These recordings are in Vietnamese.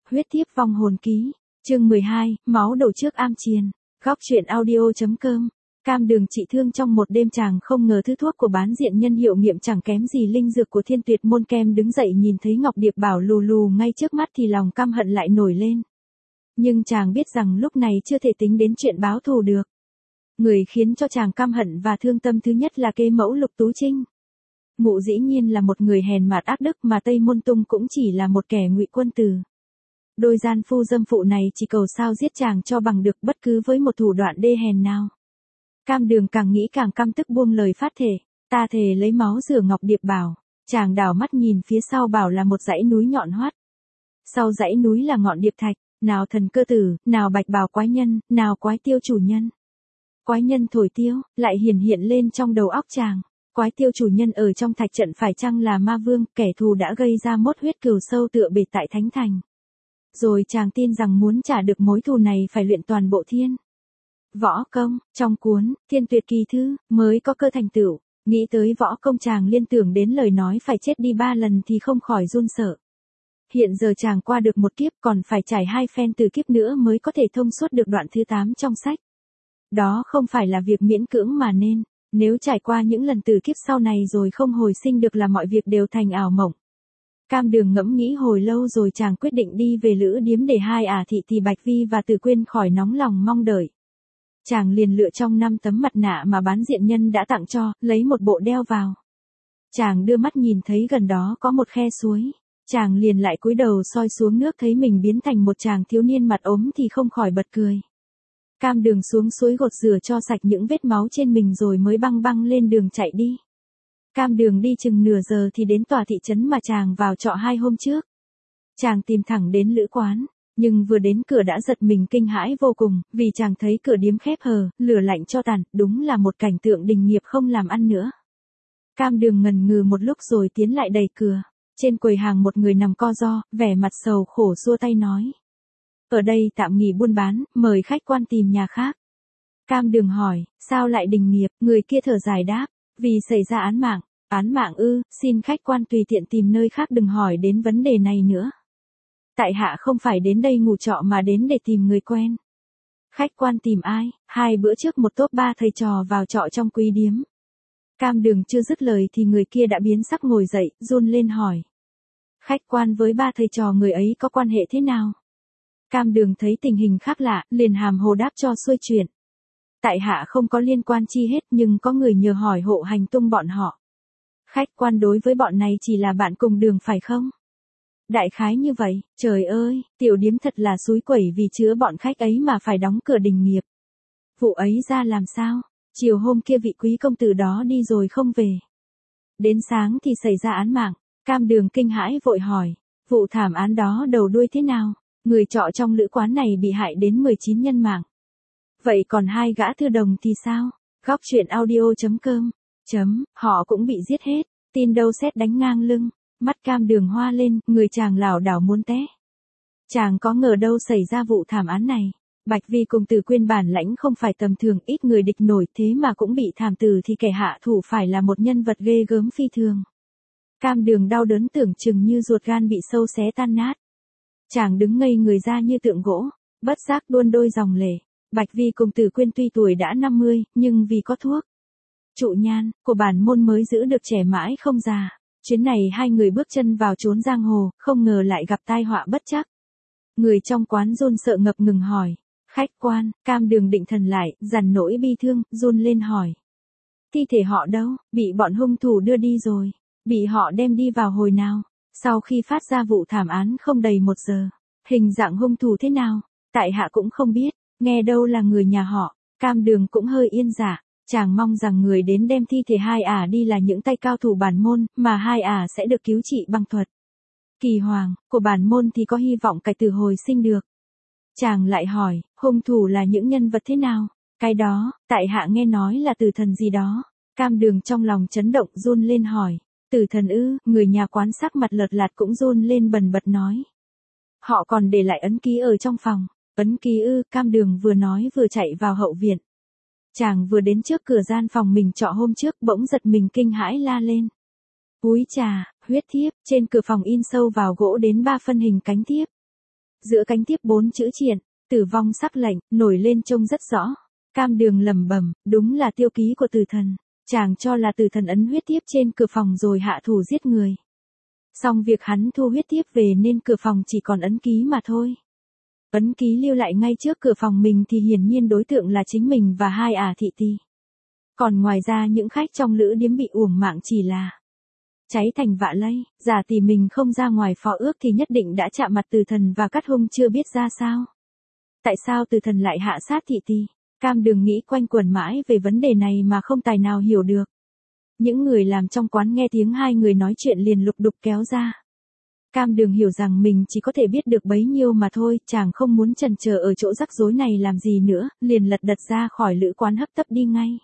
Huyết thiếp vong hồn ký, chương 12, máu đổ trước am chiền, góc truyện audio.com. Cam Đường trị thương trong một đêm, chàng không ngờ thứ thuốc của bán diện nhân hiệu nghiệm chẳng kém gì linh dược của Thiên Tuyệt môn. Kem đứng dậy nhìn thấy Ngọc Điệp Bảo lù lù ngay trước mắt thì lòng căm hận lại nổi lên. Nhưng chàng biết rằng lúc này chưa thể tính đến chuyện báo thù được. Người khiến cho chàng căm hận và thương tâm thứ nhất là Kê Mẫu Lục Tú Trinh. Mụ dĩ nhiên là một người hèn mạt ác đức, mà Tây Môn Tung cũng chỉ là một kẻ ngụy quân tử. Đôi gian phu dâm phụ này chỉ cầu sao giết chàng cho bằng được bất cứ với một thủ đoạn đê hèn nào. Cam Đường càng nghĩ càng căm tức, buông lời phát thề, ta thề lấy máu rửa Ngọc Điệp Bảo. Chàng đảo mắt nhìn phía sau, bảo là một dãy núi nhọn hoắt. Sau dãy núi là ngọn điệp thạch, nào thần cơ tử, nào bạch bào quái nhân, nào quái tiêu chủ nhân. Quái nhân thổi tiêu, lại hiện lên trong đầu óc chàng. Quái tiêu chủ nhân ở trong thạch trận phải chăng là ma vương, kẻ thù đã gây ra mốt huyết cừu sâu tựa bệt tại Thánh Thành. Rồi chàng tin rằng muốn trả được mối thù này phải luyện toàn bộ thiên võ công, trong cuốn Thiên Tuyệt Kỳ Thư mới có cơ thành tựu. Nghĩ tới võ công, chàng liên tưởng đến lời nói phải chết đi 3 lần thì không khỏi run sợ. Hiện giờ chàng qua được một kiếp, còn phải trải 2 phen từ kiếp nữa mới có thể thông suốt được đoạn thứ 8 trong sách. Đó không phải là việc miễn cưỡng mà nên, nếu trải qua những lần từ kiếp sau này rồi không hồi sinh được là mọi việc đều thành ảo mộng. Cam Đường ngẫm nghĩ hồi lâu rồi chàng quyết định đi về Lữ Điếm để hai ả thị thì Bạch Vi và Từ Quyên khỏi nóng lòng mong đợi. Chàng liền lựa trong 5 tấm mặt nạ mà bán diện nhân đã tặng cho, lấy một bộ đeo vào. Chàng đưa mắt nhìn thấy gần đó có một khe suối. Chàng liền lại cúi đầu soi xuống nước, thấy mình biến thành một chàng thiếu niên mặt ốm thì không khỏi bật cười. Cam Đường xuống suối gột rửa cho sạch những vết máu trên mình rồi mới băng lên đường chạy đi. Cam Đường đi chừng nửa giờ thì đến tòa thị trấn mà chàng vào trọ 2 hôm trước. Chàng tìm thẳng đến lữ quán, nhưng vừa đến cửa đã giật mình kinh hãi vô cùng, vì chàng thấy cửa điếm khép hờ, lửa lạnh cho tàn, đúng là một cảnh tượng đình nghiệp không làm ăn nữa. Cam Đường ngần ngừ một lúc rồi tiến lại đẩy cửa. Trên quầy hàng một người nằm co ro, vẻ mặt sầu khổ xua tay nói: ở đây tạm nghỉ buôn bán, mời khách quan tìm nhà khác. Cam Đường hỏi, sao lại đình nghiệp? Người kia thở dài đáp, vì xảy ra án mạng. Án mạng ư? Xin khách quan tùy tiện tìm nơi khác, đừng hỏi đến vấn đề này nữa. Tại hạ không phải đến đây ngủ trọ mà đến để tìm người quen. Khách quan tìm ai? 2 bữa trước một tốp 3 thầy trò vào trọ trong quý điếm. Cam Đường chưa dứt lời thì người kia đã biến sắc ngồi dậy, run lên hỏi: khách quan với 3 thầy trò người ấy có quan hệ thế nào? Cam Đường thấy tình hình khác lạ, liền hàm hồ đáp cho xuôi chuyện. Tại hạ không có liên quan chi hết, nhưng có người nhờ hỏi hộ hành tung bọn họ. Khách quan đối với bọn này chỉ là bạn cùng đường phải không? Đại khái như vậy. Trời ơi, tiểu điếm thật là xúi quẩy, vì chứa bọn khách ấy mà phải đóng cửa đình nghiệp. Vụ ấy ra làm sao? Chiều hôm kia vị quý công tử đó đi rồi không về. Đến sáng thì xảy ra án mạng. Cam Đường kinh hãi vội hỏi, vụ thảm án đó đầu đuôi thế nào? Người trọ trong lữ quán này bị hại đến 19 nhân mạng. Vậy còn 2 gã thư đồng thì sao? Góc truyện audio.com. Họ cũng bị giết hết. Tin đâu sét đánh ngang lưng. Mắt Cam Đường hoa lên, người chàng lảo đảo muốn té. Chàng có ngờ đâu xảy ra vụ thảm án này. Bạch Vi cùng Từ Quyên bản lãnh không phải tầm thường, ít người địch nổi, thế mà cũng bị thảm tử thì kẻ hạ thủ phải là một nhân vật ghê gớm phi thường. Cam Đường đau đớn tưởng chừng như ruột gan bị sâu xé tan nát. Chàng đứng ngây người ra như tượng gỗ, bất giác đuôn đôi dòng lệ. Bạch Vi cùng Từ Quyên tuy tuổi đã 50, nhưng vì có thuốc trụ nhan của bản môn mới giữ được trẻ mãi không già. Chuyến này 2 người bước chân vào chốn giang hồ, không ngờ lại gặp tai họa bất trắc. Người trong quán run sợ ngập ngừng hỏi, khách quan. Cam Đường định thần lại, dằn nỗi bi thương, run lên hỏi, thi thể họ đâu? Bị bọn hung thủ đưa đi rồi. Bị họ đem đi vào hồi nào? Sau khi phát ra vụ thảm án không đầy 1 giờ. Hình dạng hung thủ thế nào? Tại hạ cũng không biết, nghe đâu là người nhà họ. Cam Đường cũng hơi yên dạ. Chàng mong rằng người đến đem thi thể 2 ả đi là những tay cao thủ bản môn, mà 2 ả sẽ được cứu trị bằng thuật kỳ hoàng của bản môn thì có hy vọng cải tử hồi sinh được. Chàng lại hỏi, hung thủ là những nhân vật thế nào? Cái đó, tại hạ nghe nói là tử thần gì đó. Cam Đường trong lòng chấn động, run lên hỏi, tử thần ư? Người nhà quán sắc mặt lợt lạt cũng run lên bần bật nói, họ còn để lại ấn ký ở trong phòng. Ấn ký ư? Cam Đường vừa nói vừa chạy vào hậu viện. Chàng vừa đến trước cửa gian phòng mình trọ hôm trước, bỗng giật mình kinh hãi la lên. Úi chà, huyết thiếp, trên cửa phòng in sâu vào gỗ đến 3 phân hình cánh thiếp. Giữa cánh tiếp 4 chữ triện, tử vong sắc lệnh, nổi lên trông rất rõ. Cam Đường lẩm bẩm, đúng là tiêu ký của tử thần. Chàng cho là tử thần ấn huyết thiếp trên cửa phòng rồi hạ thủ giết người. Xong việc hắn thu huyết thiếp về nên cửa phòng chỉ còn ấn ký mà thôi. Ấn ký lưu lại ngay trước cửa phòng mình thì hiển nhiên đối tượng là chính mình và hai ả thị tỳ. Còn ngoài ra những khách trong lữ điếm bị uổng mạng chỉ là cháy thành vạ lây, giả tỷ mình không ra ngoài phó ước thì nhất định đã chạm mặt tử thần và cắt hung chưa biết ra sao. Tại sao tử thần lại hạ sát thị tỳ? Cam Đường nghĩ quanh quẩn mãi về vấn đề này mà không tài nào hiểu được. Những người làm trong quán nghe tiếng hai người nói chuyện liền lục đục kéo ra. Cam Đường hiểu rằng mình chỉ có thể biết được bấy nhiêu mà thôi, chàng không muốn chần chờ ở chỗ rắc rối này làm gì nữa, liền lật đật ra khỏi lữ quán hấp tấp đi ngay.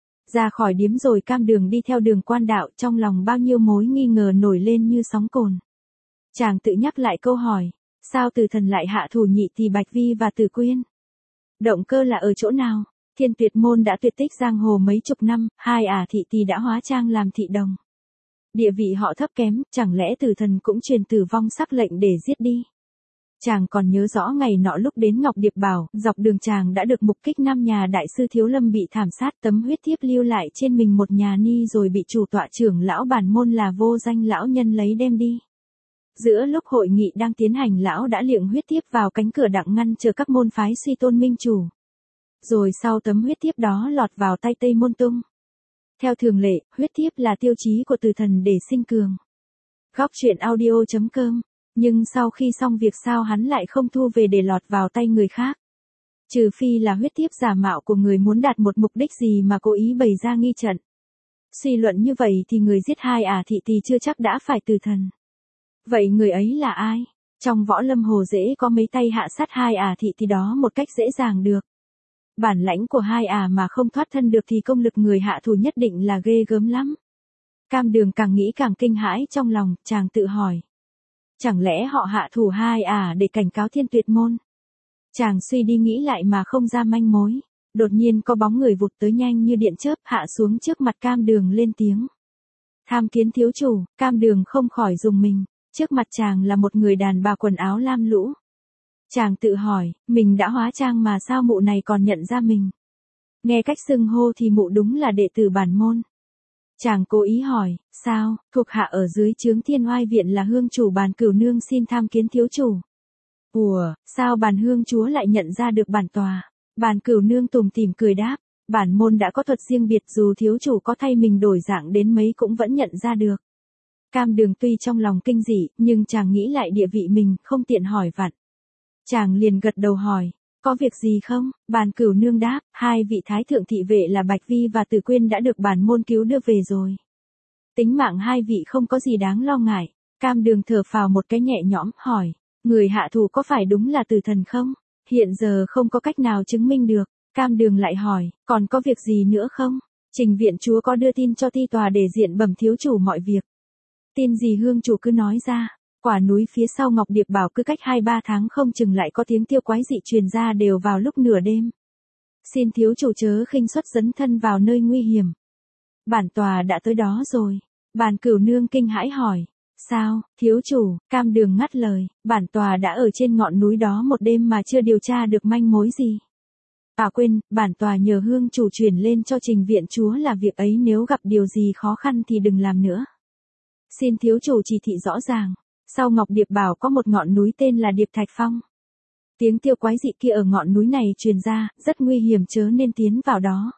Ra khỏi điếm rồi Cam Đường đi theo đường quan đạo, trong lòng bao nhiêu mối nghi ngờ nổi lên như sóng cồn. Chàng tự nhắc lại câu hỏi, sao tử thần lại hạ thủ nhị tỳ Bạch Vi và Tử Quyên? Động cơ là ở chỗ nào? Thiên Tuyệt môn đã tuyệt tích giang hồ mấy chục năm, hai ả thị tỳ đã hóa trang làm thị đồng. Địa vị họ thấp kém, chẳng lẽ tử thần cũng truyền tử vong sắc lệnh để giết đi? Chàng còn nhớ rõ ngày nọ lúc đến Ngọc Điệp Bảo, dọc đường chàng đã được mục kích 5 nhà đại sư Thiếu Lâm bị thảm sát, tấm huyết thiếp lưu lại trên mình một nhà ni rồi bị chủ tọa trưởng lão bản môn là Vô Danh lão nhân lấy đem đi. Giữa lúc hội nghị đang tiến hành, lão đã liệng huyết thiếp vào cánh cửa đặng ngăn chờ các môn phái suy tôn minh chủ. Rồi sau tấm huyết thiếp đó lọt vào tay Tây Môn Tung. Theo thường lệ, huyết thiếp là tiêu chí của tử thần để sinh cường. Góc truyện audio.com. Nhưng sau khi xong việc sao hắn lại không thu về để lọt vào tay người khác? Trừ phi là huyết thiếp giả mạo của người muốn đạt một mục đích gì mà cố ý bày ra nghi trận. Suy luận như vậy thì người giết hai ả thị tỳ chưa chắc đã phải tử thần. Vậy người ấy là ai? Trong võ lâm hồ dễ có mấy tay hạ sát hai ả thị tỳ đó một cách dễ dàng được. Bản lãnh của hai ả mà không thoát thân được thì công lực người hạ thủ nhất định là ghê gớm lắm. Cam Đường càng nghĩ càng kinh hãi trong lòng, chàng tự hỏi. Chẳng lẽ họ hạ thủ hai ả để cảnh cáo Thiên Tuyệt môn? Chàng suy đi nghĩ lại mà không ra manh mối. Đột nhiên có bóng người vụt tới nhanh như điện chớp hạ xuống trước mặt Cam Đường lên tiếng. Tham kiến thiếu chủ. Cam Đường không khỏi rùng mình. Trước mặt chàng là một người đàn bà quần áo lam lũ. Chàng tự hỏi, mình đã hóa trang mà sao mụ này còn nhận ra mình? Nghe cách xưng hô thì mụ đúng là đệ tử bản môn. Chàng cố ý hỏi, sao, thuộc hạ ở dưới trướng Thiên Oai viện là hương chủ Bàn Cửu Nương xin tham kiến thiếu chủ. Ủa, sao Bàn hương chúa lại nhận ra được bản tòa? Bàn Cửu Nương tủm tỉm cười đáp, bản môn đã có thuật riêng biệt, dù thiếu chủ có thay mình đổi dạng đến mấy cũng vẫn nhận ra được. Cam Đường tuy trong lòng kinh dị, nhưng chàng nghĩ lại địa vị mình, không tiện hỏi vặn. Chàng liền gật đầu hỏi, có việc gì không? Bàn Cửu Nương đáp, hai vị thái thượng thị vệ là Bạch Vi và Tử Quyên đã được bản môn cứu đưa về rồi. Tính mạng hai vị không có gì đáng lo ngại. Cam Đường thở phào một cái nhẹ nhõm, hỏi, người hạ thủ có phải đúng là tử thần không? Hiện giờ không có cách nào chứng minh được. Cam Đường lại hỏi, còn có việc gì nữa không? Trình viện chúa có đưa tin cho ti tòa để diện bẩm thiếu chủ mọi việc. Tin gì hương chủ cứ nói ra. Quả núi phía sau Ngọc Điệp Bảo cứ cách 2-3 tháng không chừng lại có tiếng tiêu quái dị truyền ra đều vào lúc nửa đêm. Xin thiếu chủ chớ khinh suất dấn thân vào nơi nguy hiểm. Bản tòa đã tới đó rồi. Bàn Cửu Nương kinh hãi hỏi. Sao, thiếu chủ? Cam Đường ngắt lời, bản tòa đã ở trên ngọn núi đó một đêm mà chưa điều tra được manh mối gì. À quên, bản tòa nhờ hương chủ truyền lên cho Trình viện chúa là việc ấy nếu gặp điều gì khó khăn thì đừng làm nữa. Xin thiếu chủ chỉ thị rõ ràng. Sau Ngọc Điệp Bảo có một ngọn núi tên là Điệp Thạch Phong. Tiếng tiêu quái dị kia ở ngọn núi này truyền ra, rất nguy hiểm chớ nên tiến vào đó.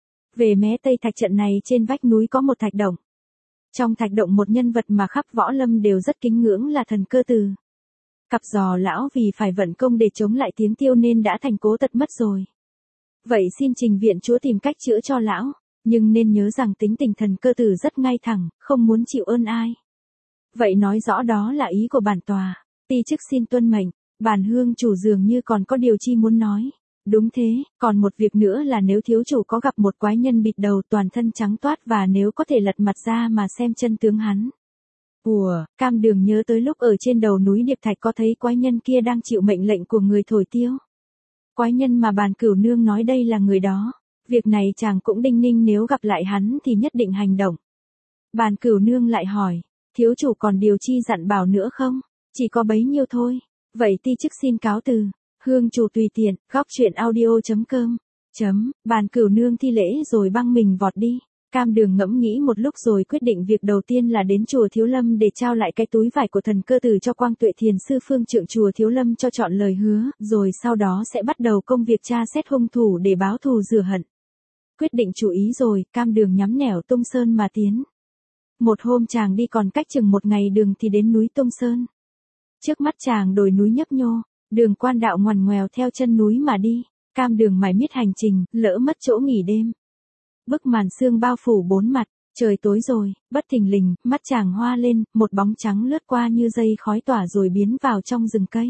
Về mé tây thạch trận này trên vách núi có một thạch động. Trong thạch động một nhân vật mà khắp võ lâm đều rất kính ngưỡng là Thần Cơ Từ. Cặp giò lão vì phải vận công để chống lại tiếng tiêu nên đã thành cố tật mất rồi. Vậy xin Trình viện chúa tìm cách chữa cho lão, nhưng nên nhớ rằng tính tình Thần Cơ Từ rất ngay thẳng, không muốn chịu ơn ai. Vậy nói rõ đó là ý của bản tòa. Ti chức xin tuân mệnh. Bản hương chủ dường như còn có điều chi muốn nói. Đúng thế, còn một việc nữa là nếu thiếu chủ có gặp một quái nhân bịt đầu toàn thân trắng toát và nếu có thể lật mặt ra mà xem chân tướng hắn. Ủa, Cam Đường nhớ tới lúc ở trên đầu núi Điệp Thạch có thấy quái nhân kia đang chịu mệnh lệnh của người thổi tiêu. Quái nhân mà Bàn Cửu Nương nói đây là người đó. Việc này chàng cũng đinh ninh nếu gặp lại hắn thì nhất định hành động. Bàn Cửu Nương lại hỏi, thiếu chủ còn điều chi dặn bảo nữa không? Chỉ có bấy nhiêu thôi. Vậy ti chức xin cáo từ. Hương chủ tùy tiện, góc chuyện audio.com. Bàn cửu nương thi lễ rồi băng mình vọt đi. Cam Đường ngẫm nghĩ một lúc rồi quyết định việc đầu tiên là đến chùa Thiếu Lâm để trao lại cái túi vải của thần cơ tử cho Quang Tuệ Thiền sư phương trượng chùa Thiếu Lâm cho trọn lời hứa, rồi sau đó sẽ bắt đầu công việc tra xét hung thủ để báo thù rửa hận. Quyết định chú ý rồi, Cam Đường nhắm nẻo Tung Sơn mà tiến. Một hôm chàng đi còn cách chừng một ngày đường thì đến núi Tung Sơn. Trước mắt chàng đồi núi nhấp nhô, đường quan đạo ngoằn ngoèo theo chân núi mà đi. Cam Đường mải miết hành trình, lỡ mất chỗ nghỉ đêm. Bức màn sương bao phủ bốn mặt, trời tối rồi, bất thình lình, mắt chàng hoa lên, một bóng trắng lướt qua như dây khói tỏa rồi biến vào trong rừng cây.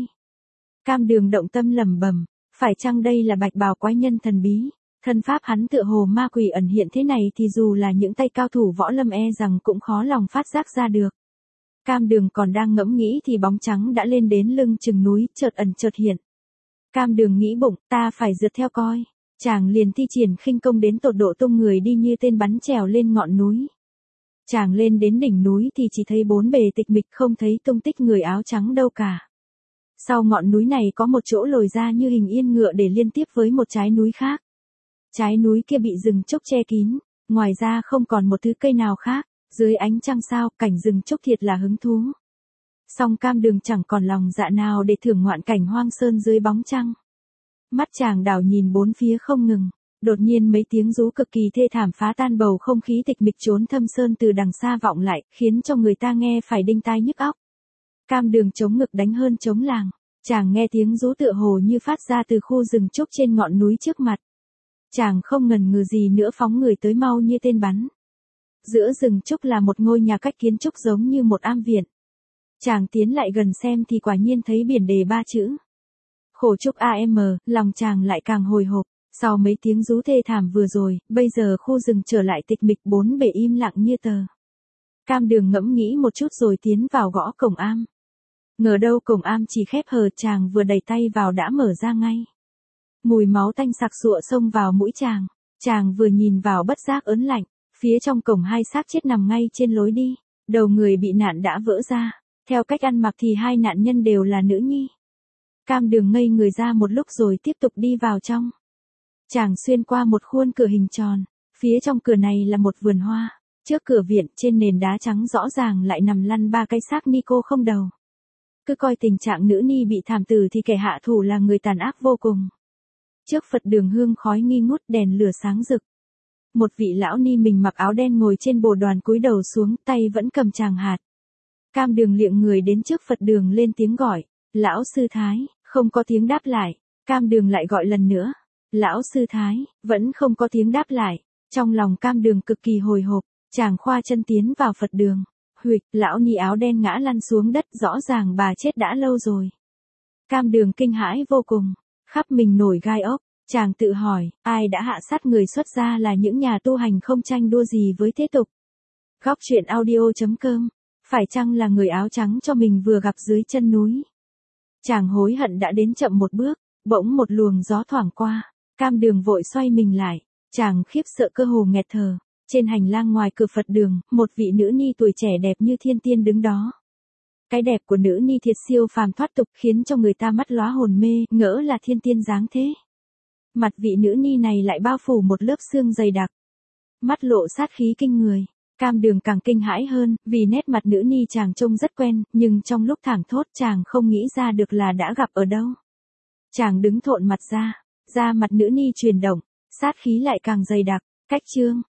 Cam Đường động tâm lẩm bẩm, phải chăng đây là Bạch Bào quái nhân thần bí? Thân pháp hắn tựa hồ ma quỷ ẩn hiện thế này thì dù là những tay cao thủ võ lâm e rằng cũng khó lòng phát giác ra được. Cam Đường còn đang ngẫm nghĩ thì bóng trắng đã lên đến lưng chừng núi, chợt ẩn chợt hiện. Cam Đường nghĩ bụng, ta phải rượt theo coi. Chàng liền thi triển khinh công đến tột độ tung người đi như tên bắn trèo lên ngọn núi. Chàng lên đến đỉnh núi thì chỉ thấy bốn bề tịch mịch, không thấy tung tích người áo trắng đâu cả. Sau ngọn núi này có một chỗ lồi ra như hình yên ngựa để liên tiếp với một trái núi khác. Trái núi kia bị rừng trúc che kín, ngoài ra không còn một thứ cây nào khác. Dưới ánh trăng sao, cảnh rừng trúc thiệt là hứng thú. Song Cam Đường chẳng còn lòng dạ nào để thưởng ngoạn cảnh hoang sơn dưới bóng trăng. Mắt chàng đảo nhìn bốn phía không ngừng, đột nhiên mấy tiếng rú cực kỳ thê thảm phá tan bầu không khí tịch mịch trốn thâm sơn từ đằng xa vọng lại, khiến cho người ta nghe phải đinh tai nhức óc. Cam Đường chống ngực đánh hơn chống làng, chàng nghe tiếng rú tựa hồ như phát ra từ khu rừng trúc trên ngọn núi trước mặt. Chàng không ngần ngừ gì nữa phóng người tới mau như tên bắn. Giữa rừng trúc là một ngôi nhà cách kiến trúc giống như một am viện. Chàng tiến lại gần xem thì quả nhiên thấy biển đề ba chữ. Khổ trúc AM, lòng chàng lại càng hồi hộp. Sau mấy tiếng rú thê thảm vừa rồi, bây giờ khu rừng trở lại tịch mịch, bốn bề im lặng như tờ. Cam Đường ngẫm nghĩ một chút rồi tiến vào gõ cổng am. Ngờ đâu cổng am chỉ khép hờ, chàng vừa đẩy tay vào đã mở ra ngay. Mùi máu tanh sặc sụa xông vào mũi chàng. Chàng vừa nhìn vào bất giác ớn lạnh. Phía trong cổng hai xác chết nằm ngay trên lối đi. Đầu người bị nạn đã vỡ ra. Theo cách ăn mặc thì hai nạn nhân đều là nữ nhi. Cam Đường ngây người ra một lúc rồi tiếp tục đi vào trong. Chàng xuyên qua một khuôn cửa hình tròn. Phía trong cửa này là một vườn hoa. Trước cửa viện trên nền đá trắng rõ ràng lại nằm lăn ba cái xác ni cô không đầu. Cứ coi tình trạng nữ ni bị thảm tử thì kẻ hạ thủ là người tàn ác vô cùng. Trước Phật đường hương khói nghi ngút, đèn lửa sáng rực. Một vị lão ni mình mặc áo đen ngồi trên bồ đoàn cúi đầu xuống, tay vẫn cầm tràng hạt. Cam Đường liệng người đến trước Phật đường lên tiếng gọi, lão sư thái, không có tiếng đáp lại. Cam Đường lại gọi lần nữa, lão sư thái, vẫn không có tiếng đáp lại. Trong lòng Cam Đường cực kỳ hồi hộp, chàng khoa chân tiến vào Phật đường. Huỵch, lão ni áo đen ngã lăn xuống đất, rõ ràng bà chết đã lâu rồi. Cam Đường kinh hãi vô cùng, khắp mình nổi gai ốc. Chàng tự hỏi, ai đã hạ sát người xuất gia là những nhà tu hành không tranh đua gì với thế tục. Góc chuyện audio.com, phải chăng là người áo trắng cho mình vừa gặp dưới chân núi? Chàng hối hận đã đến chậm một bước, bỗng một luồng gió thoảng qua, Cam Đường vội xoay mình lại, chàng khiếp sợ cơ hồ nghẹt thở. Trên hành lang ngoài cửa Phật đường, một vị nữ ni tuổi trẻ đẹp như thiên tiên đứng đó. Cái đẹp của nữ ni thiệt siêu phàm thoát tục, khiến cho người ta mắt lóa hồn mê, ngỡ là thiên tiên dáng thế. Mặt vị nữ ni này lại bao phủ một lớp xương dày đặc. Mắt lộ sát khí kinh người. Cam Đường càng kinh hãi hơn, vì nét mặt nữ ni chàng trông rất quen, nhưng trong lúc thảng thốt chàng không nghĩ ra được là đã gặp ở đâu. Chàng đứng thộn mặt ra, da mặt nữ ni chuyển động, sát khí lại càng dày đặc. Cách chương